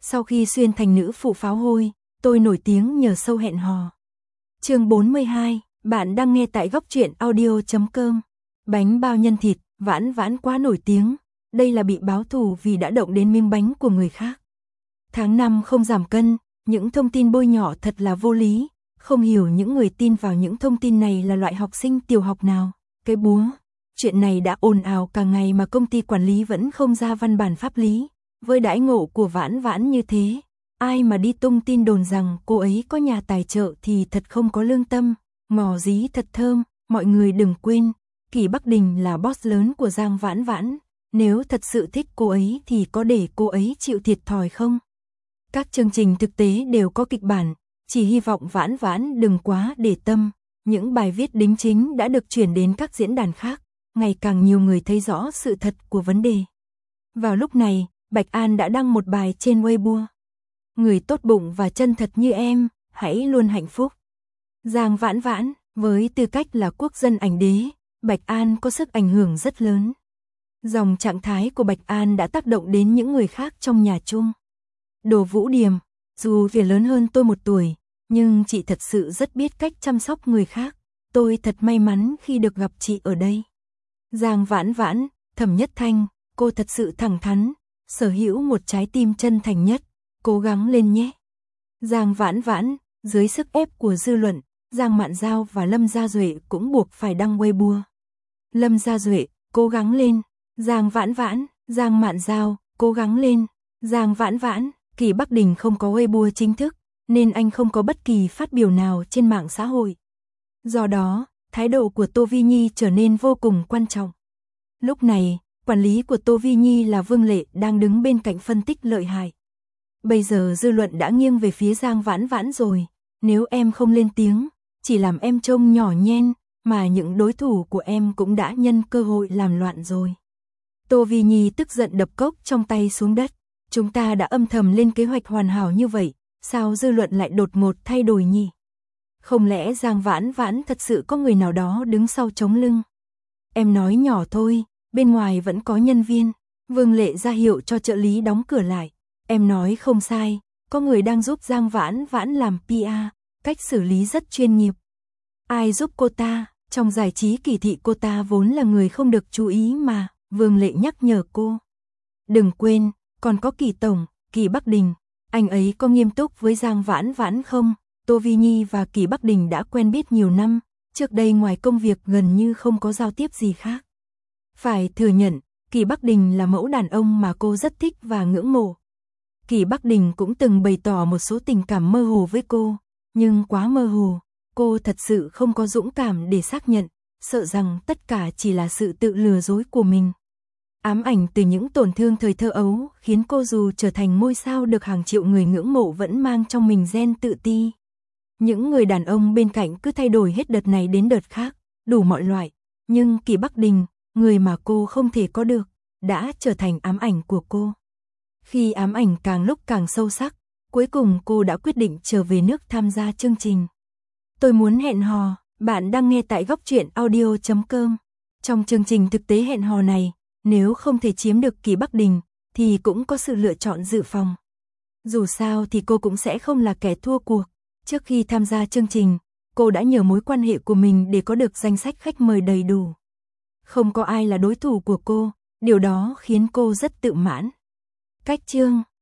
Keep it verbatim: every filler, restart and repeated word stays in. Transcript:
Sau khi xuyên thành nữ phụ pháo hôi, tôi nổi tiếng nhờ show hẹn hò. Chương bốn mươi hai, bạn đang nghe tại góc truyện audio chấm com. Bánh bao nhân thịt, Vãn Vãn quá nổi tiếng, đây là bị báo thù vì đã động đến miếng bánh của người khác. Tháng năm không giảm cân, những thông tin bôi nhọ thật là vô lý, không hiểu những người tin vào những thông tin này là loại học sinh tiểu học nào. Cái búa, chuyện này đã ồn ào cả ngày mà công ty quản lý vẫn không ra văn bản pháp lý. Với đãi ngộ của Vãn Vãn như thế, ai mà đi tung tin đồn rằng cô ấy có nhà tài trợ thì thật không có lương tâm. Ngò dí thật thơm, mọi người đừng quên, Kỳ Bắc Đình là boss lớn của Giang Vãn Vãn, nếu thật sự thích cô ấy thì có để cô ấy chịu thiệt thòi không? Các chương trình thực tế đều có kịch bản, chỉ hy vọng Vãn Vãn đừng quá để tâm. Những bài viết đính chính đã được chuyển đến các diễn đàn khác, ngày càng nhiều người thấy rõ sự thật của vấn đề. Vào lúc này, Bạch An đã đăng một bài trên Weibo. Người tốt bụng và chân thật như em, hãy luôn hạnh phúc. Giang Vãn Vãn, với tư cách là quốc dân ảnh đế, Bạch An có sức ảnh hưởng rất lớn. Dòng trạng thái của Bạch An đã tác động đến những người khác trong nhà chung. Đồ Vũ Điềm, dù vì lớn hơn tôi một tuổi, nhưng chị thật sự rất biết cách chăm sóc người khác. Tôi thật may mắn khi được gặp chị ở đây. Giang Vãn Vãn, Thẩm Nhất Thanh, cô thật sự thẳng thắn, sở hữu một trái tim chân thành nhất, cố gắng lên nhé. Giang Vãn Vãn, dưới sức ép của dư luận, Giang Mạn Giao và Lâm Gia Duệ cũng buộc phải đăng Weibo. Lâm Gia Duệ, cố gắng lên. Giang Vãn Vãn, Giang Mạn Giao, cố gắng lên. Giang Vãn Vãn, Kỳ Bắc Đình không có Weibo chính thức, nên anh không có bất kỳ phát biểu nào trên mạng xã hội. Do đó, thái độ của Tô Vi Nhi trở nên vô cùng quan trọng. Lúc này, quản lý của Tô Vi Nhi là Vương Lệ đang đứng bên cạnh phân tích lợi hại. Bây giờ dư luận đã nghiêng về phía Giang Vãn Vãn rồi, nếu em không lên tiếng, chỉ làm em trông nhỏ nhen, mà những đối thủ của em cũng đã nhân cơ hội làm loạn rồi. Tô Vi Nhi tức giận đập cốc trong tay xuống đất, chúng ta đã âm thầm lên kế hoạch hoàn hảo như vậy, sao dư luận lại đột ngột thay đổi nhỉ? Không lẽ Giang Vãn Vãn thật sự có người nào đó đứng sau chống lưng? Em nói nhỏ thôi, bên ngoài vẫn có nhân viên. Vương Lệ ra hiệu cho trợ lý đóng cửa lại. Em nói không sai, có người đang giúp Giang Vãn Vãn làm pê e, cách xử lý rất chuyên nghiệp. Ai giúp cô ta? Trong giải trí Kỳ thị cô ta vốn là người không được chú ý mà, Vương Lệ nhắc nhở cô. Đừng quên, còn có Kỳ Tổng, Kỳ Bắc Đình, anh ấy có nghiêm túc với Giang Vãn Vãn không? Tô Vi Nhi và Kỳ Bắc Đình đã quen biết nhiều năm, trước đây ngoài công việc gần như không có giao tiếp gì khác. Phải thừa nhận, Kỳ Bắc Đình là mẫu đàn ông mà cô rất thích và ngưỡng mộ. Kỳ Bắc Đình cũng từng bày tỏ một số tình cảm mơ hồ với cô, nhưng quá mơ hồ, cô thật sự không có dũng cảm để xác nhận, sợ rằng tất cả chỉ là sự tự lừa dối của mình. Ám ảnh từ những tổn thương thời thơ ấu khiến cô dù trở thành ngôi sao được hàng triệu người ngưỡng mộ vẫn mang trong mình gen tự ti. Những người đàn ông bên cạnh cứ thay đổi hết đợt này đến đợt khác, đủ mọi loại, nhưng Kỳ Bắc Đình, người mà cô không thể có được, đã trở thành ám ảnh của cô. Khi ám ảnh càng lúc càng sâu sắc, cuối cùng cô đã quyết định trở về nước tham gia chương trình. Tôi muốn hẹn hò, bạn đang nghe tại góc truyện audio chấm com. Trong chương trình thực tế hẹn hò này, nếu không thể chiếm được Kỳ Bắc Đình, thì cũng có sự lựa chọn dự phòng. Dù sao thì cô cũng sẽ không là kẻ thua cuộc. Trước khi tham gia chương trình, cô đã nhờ mối quan hệ của mình để có được danh sách khách mời đầy đủ. Không có ai là đối thủ của cô, điều đó khiến cô rất tự mãn. Cách chương